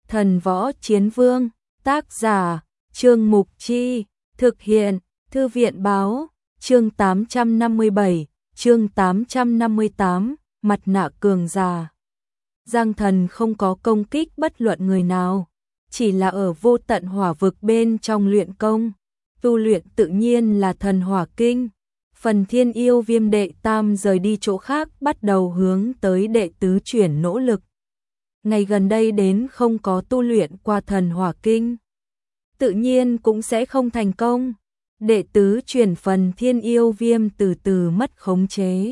Thần Võ Chiến Vương, tác giả, Trương Mục Chi, thực hiện, Thư viện báo, chương 857, chương 858, mặt nạ cường giả. Giang Thần không có công kích bất luận người nào, chỉ là ở vô tận hỏa vực bên trong luyện công, tu luyện tự nhiên là thần hỏa kinh. Phần Thiên Yêu Viêm đệ tam rời đi chỗ khác bắt đầu hướng tới đệ tứ chuyển nỗ lực. Ngày gần đây đến không có tu luyện qua thần hỏa kinh, tự nhiên cũng sẽ không thành công. Đệ tứ chuyển Phần Thiên Yêu Viêm từ từ mất khống chế,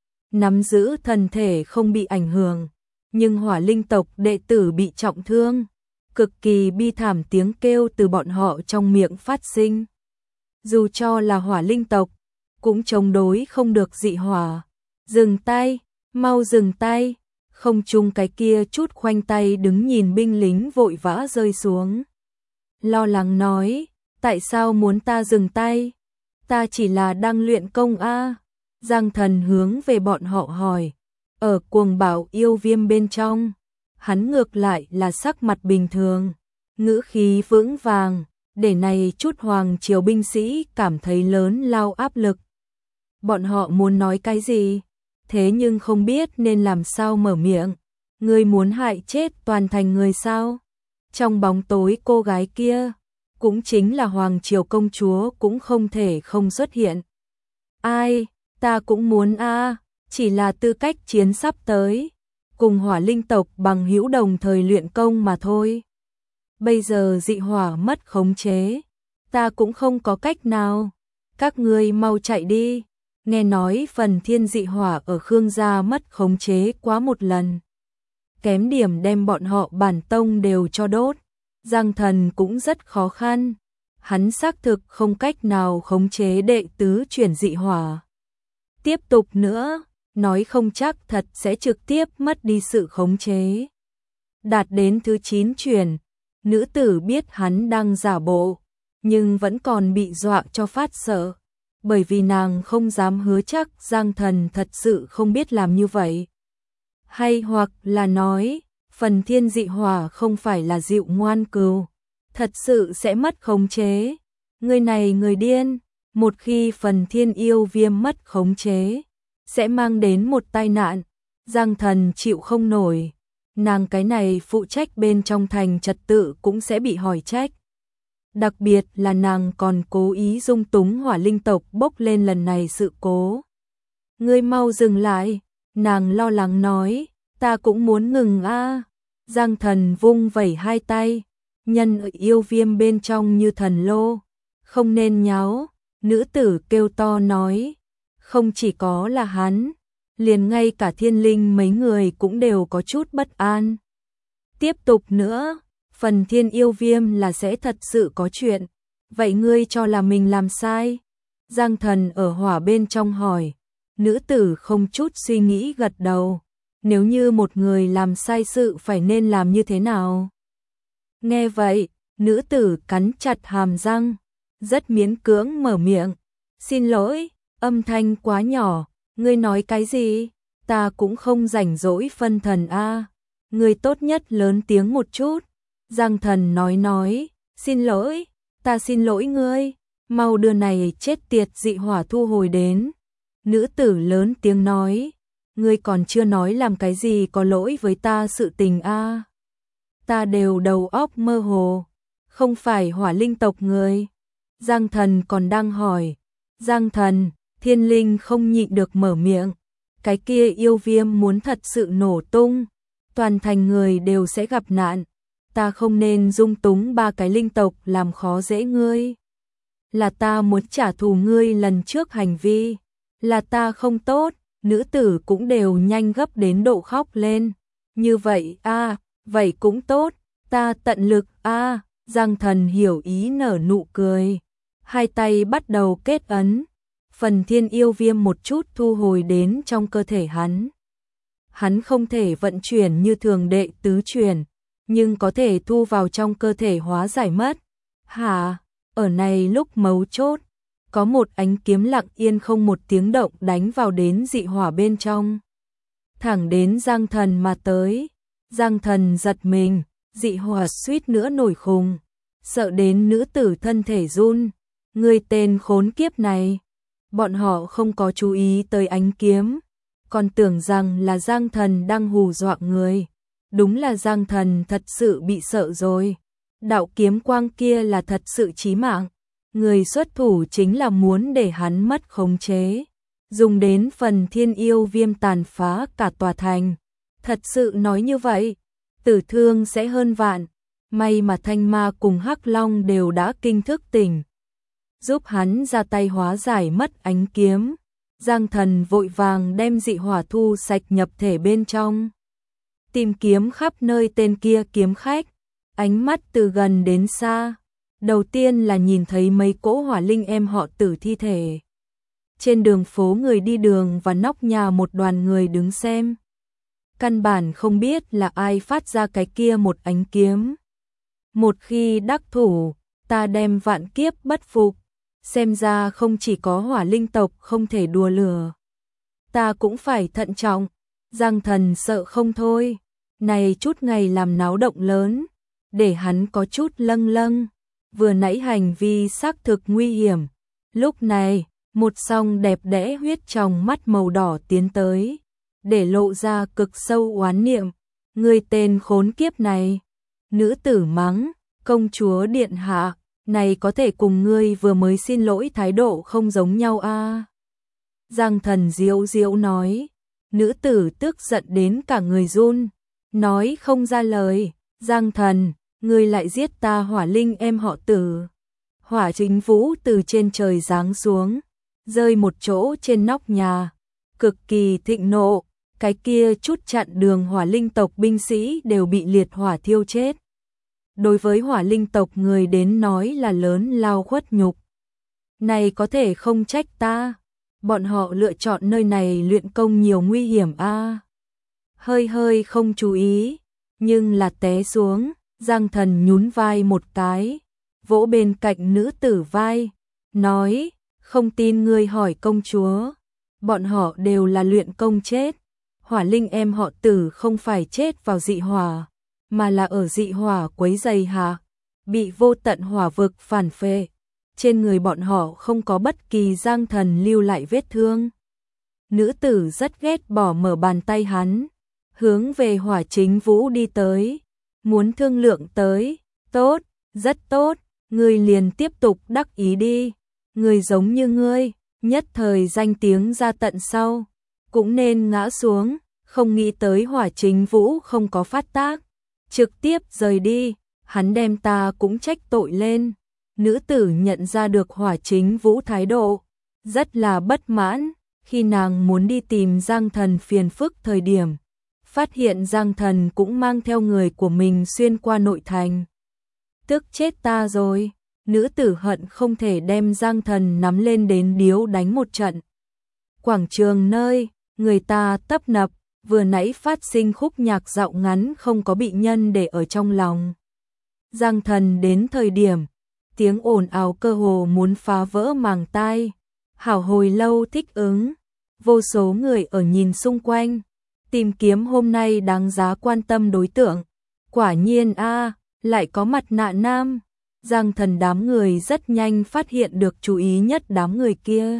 nắm giữ thân thể không bị ảnh hưởng, nhưng hỏa linh tộc đệ tử bị trọng thương, cực kỳ bi thảm tiếng kêu từ bọn họ trong miệng phát sinh. Dù cho là hỏa linh tộc, cũng chống đối không được dị hỏa. Dừng tay, mau dừng tay. Không chung cái kia chút khoanh tay đứng nhìn binh lính vội vã rơi xuống. Lo lắng nói, tại sao muốn ta dừng tay? Ta chỉ là đang luyện công a. Giang Thần hướng về bọn họ hỏi. Ở Cuồng Bảo Yêu Viêm bên trong, hắn ngược lại là sắc mặt bình thường, ngữ khí vững vàng, để này chút hoàng triều binh sĩ cảm thấy lớn lao áp lực. Bọn họ muốn nói cái gì, thế nhưng không biết nên làm sao mở miệng. Ngươi muốn hại chết toàn thành người sao? Trong bóng tối cô gái kia, cũng chính là hoàng triều công chúa cũng không thể không xuất hiện. Ai, ta cũng muốn a, chỉ là tư cách chiến sắp tới, cùng hỏa linh tộc bằng hữu đồng thời luyện công mà thôi. Bây giờ dị hỏa mất khống chế, ta cũng không có cách nào. Các ngươi mau chạy đi. Nghe nói Phần Thiên dị hỏa ở Khương gia mất khống chế quá một lần, kém điểm đem bọn họ bản tông đều cho đốt. Giang Thần cũng rất khó khăn, hắn xác thực không cách nào khống chế đệ tứ chuyển dị hỏa. Tiếp tục nữa, nói không chắc thật sẽ trực tiếp mất đi sự khống chế. Đạt đến thứ 9 chuyển, nữ tử biết hắn đang giả bộ, nhưng vẫn còn bị dọa cho phát sợ, bởi vì nàng không dám hứa chắc Giang Thần thật sự không biết làm như vậy. Hay hoặc là nói, Phần Thiên dị hỏa không phải là dịu ngoan cừu, thật sự sẽ mất khống chế. Người này người điên, một khi Phần Thiên Yêu Viêm mất khống chế, sẽ mang đến một tai nạn. Giang Thần chịu không nổi, nàng cái này phụ trách bên trong thành trật tự cũng sẽ bị hỏi trách. Đặc biệt là nàng còn cố ý dung túng hỏa linh tộc bốc lên lần này sự cố. Ngươi mau dừng lại, nàng lo lắng nói, ta cũng muốn ngừng a. Giang Thần vung vẩy hai tay, nhân ở yêu viêm bên trong như thần lô, không nên nháo. Nữ tử kêu to nói, không chỉ có là hắn, liền ngay cả thiên linh mấy người cũng đều có chút bất an. Tiếp tục nữa, Phần Thiên Yêu Viêm là sẽ thật sự có chuyện, vậy ngươi cho là mình làm sai? Giang Thần ở hỏa bên trong hỏi. Nữ tử không chút suy nghĩ gật đầu. Nếu như một người làm sai sự phải nên làm như thế nào? Nghe vậy, nữ tử cắn chặt hàm răng, rất miễn cưỡng mở miệng. Xin lỗi, âm thanh quá nhỏ, ngươi nói cái gì? Ta cũng không rảnh rỗi phân thần a. Ngươi tốt nhất lớn tiếng một chút. Giang Thần nói, xin lỗi, ta xin lỗi ngươi, mau đưa này chết tiệt dị hỏa thu hồi đến. Nữ tử lớn tiếng nói, ngươi còn chưa nói làm cái gì có lỗi với ta sự tình a. Ta đều đầu óc mơ hồ, không phải hỏa linh tộc người. Giang Thần còn đang hỏi. Giang Thần, thiên linh không nhịn được mở miệng, cái kia yêu viêm muốn thật sự nổ tung, toàn thành người đều sẽ gặp nạn. Ta không nên dung túng ba cái linh tộc làm khó dễ ngươi. Là ta muốn trả thù ngươi lần trước hành vi, là ta không tốt. Nữ tử cũng đều nhanh gấp đến độ khóc lên. Như vậy a, vậy cũng tốt, ta tận lực a. Giang Thần hiểu ý nở nụ cười, hai tay bắt đầu kết ấn. Phần Thiên Yêu Viêm một chút thu hồi đến trong cơ thể hắn. Hắn không thể vận chuyển như thường đệ tứ chuyển, nhưng có thể thu vào trong cơ thể hóa giải mất. Hả? Ở này lúc mấu chốt, có một ánh kiếm lặng yên không một tiếng động đánh vào đến dị hỏa bên trong, thẳng đến Giang Thần mà tới. Giang Thần giật mình, dị hỏa suýt nữa nổi khùng, sợ đến nữ tử thân thể run. Người tên khốn kiếp này. Bọn họ không có chú ý tới ánh kiếm, còn tưởng rằng là Giang Thần đang hù dọa người. Đúng là Giang Thần thật sự bị sợ rồi. Đạo kiếm quang kia là thật sự chí mạng. Người xuất thủ chính là muốn để hắn mất khống chế, dùng đến phần thiên yêu viêm tàn phá cả tòa thành. Thật sự nói như vậy, tử thương sẽ hơn vạn. May mà Thanh Ma cùng Hắc Long đều đã kinh thức tỉnh, giúp hắn ra tay hóa giải mất ánh kiếm. Giang Thần vội vàng đem dị hỏa thu sạch nhập thể bên trong, tìm kiếm khắp nơi tên kia kiếm khách, ánh mắt từ gần đến xa. Đầu tiên là nhìn thấy mấy cỗ hỏa linh em họ Tử thi thể. Trên đường phố người đi đường và nóc nhà một đoàn người đứng xem. Căn bản không biết là ai phát ra cái kia một ánh kiếm. Một khi đắc thủ, ta đem vạn kiếp bất phục. Xem ra không chỉ có hỏa linh tộc không thể đùa lửa, ta cũng phải thận trọng. Giang Thần sợ không thôi. Này chút ngày làm náo động lớn, để hắn có chút lâng lâng. Vừa nãy hành vi xác thực nguy hiểm. Lúc này, một song đẹp đẽ huyết trong mắt màu đỏ tiến tới, để lộ ra cực sâu oán niệm. Người tên khốn kiếp này. Nữ tử mắng, công chúa điện hạ, này có thể cùng ngươi vừa mới xin lỗi thái độ không giống nhau a. Giang Thần diễu diễu nói. Nữ tử tức giận đến cả người run, nói không ra lời. Giang Thần, ngươi lại giết ta hỏa linh em họ Tử. Hỏa chính vũ từ trên trời giáng xuống, rơi một chỗ trên nóc nhà, cực kỳ thịnh nộ. Cái kia chút chặn đường hỏa linh tộc binh sĩ đều bị liệt hỏa thiêu chết. Đối với hỏa linh tộc người đến nói là lớn lao khuất nhục. Này có thể không trách ta. Bọn họ lựa chọn nơi này luyện công nhiều nguy hiểm a. Hơi không chú ý, nhưng là té xuống. Giang Thần nhún vai một cái, vỗ bên cạnh nữ tử vai, nói, không tin ngươi hỏi công chúa. Bọn họ đều là luyện công chết. Hỏa linh em họ Tử không phải chết vào dị hỏa, mà là ở dị hỏa quấy rầy hạ, bị vô tận hỏa vực phản phệ. Trên người bọn họ không có bất kỳ Giang Thần lưu lại vết thương. Nữ tử rất ghét bỏ mở bàn tay hắn, hướng về hỏa chính vũ đi tới, muốn thương lượng tới. Tốt, rất tốt, ngươi liền tiếp tục đắc ý đi. Người giống như ngươi, nhất thời danh tiếng ra tận sau, cũng nên ngã xuống. Không nghĩ tới hỏa chính vũ không có phát tác, trực tiếp rời đi. Hắn đem ta cũng trách tội lên. Nữ tử nhận ra được hỏa chính vũ thái độ, rất là bất mãn. Khi nàng muốn đi tìm Giang Thần phiền phức thời điểm, phát hiện Giang Thần cũng mang theo người của mình xuyên qua nội thành. Tức chết ta rồi. Nữ tử hận không thể đem Giang Thần nắm lên đến điếu đánh một trận. Quảng trường nơi người ta tấp nập, vừa nãy phát sinh khúc nhạc dạo ngắn không có bị nhân để ở trong lòng. Giang Thần đến thời điểm, tiếng ồn ào cơ hồ muốn phá vỡ màng tai. Hảo hồi lâu thích ứng, vô số người ở nhìn xung quanh, tìm kiếm hôm nay đáng giá quan tâm đối tượng. Quả nhiên a, lại có mặt nạ nam. Giang Thần đám người rất nhanh phát hiện được chú ý nhất đám người kia.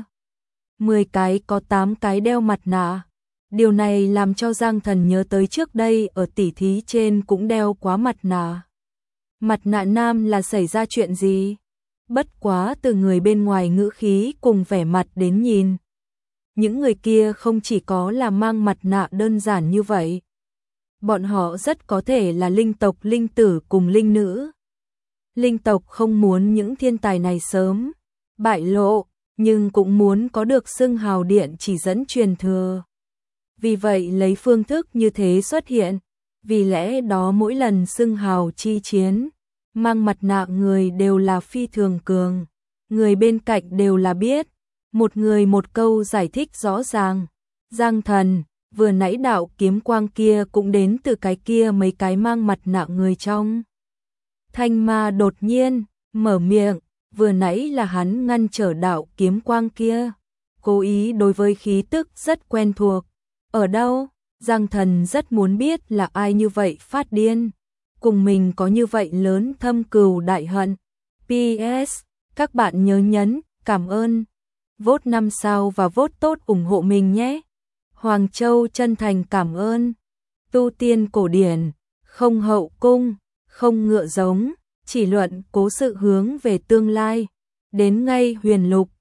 10 cái có 8 cái đeo mặt nạ. Điều này làm cho Giang Thần nhớ tới trước đây ở tỉ thí trên cũng đeo quá mặt nạ. Mặt nạ nam là xảy ra chuyện gì? Bất quá từ người bên ngoài ngữ khí cùng vẻ mặt đến nhìn, những người kia không chỉ có là mang mặt nạ đơn giản như vậy. Bọn họ rất có thể là linh tộc linh tử cùng linh nữ. Linh tộc không muốn những thiên tài này sớm bại lộ, nhưng cũng muốn có được xưng hào điện chỉ dẫn truyền thừa. Vì vậy lấy phương thức như thế xuất hiện. Vì lẽ đó mỗi lần xưng hào chi chiến, mang mặt nạ người đều là phi thường cường. Người bên cạnh đều là biết. Một người một câu giải thích rõ ràng. Giang Thần, vừa nãy đạo kiếm quang kia cũng đến từ cái kia mấy cái mang mặt nạ người trong. Thanh Ma đột nhiên mở miệng, vừa nãy là hắn ngăn trở đạo kiếm quang kia, cố ý đối với khí tức rất quen thuộc. Ở đâu? Giang Thần rất muốn biết là ai như vậy phát điên. cùng mình có như vậy lớn thâm cừu đại hận. PS, các bạn nhớ nhấn cảm ơn, vote 5 sao và vote tốt ủng hộ mình nhé. Hoàng Châu chân thành cảm ơn. Tu tiên cổ điển, không hậu cung, không ngựa giống, chỉ luận cố sự hướng về tương lai. Đến ngay huyền lục,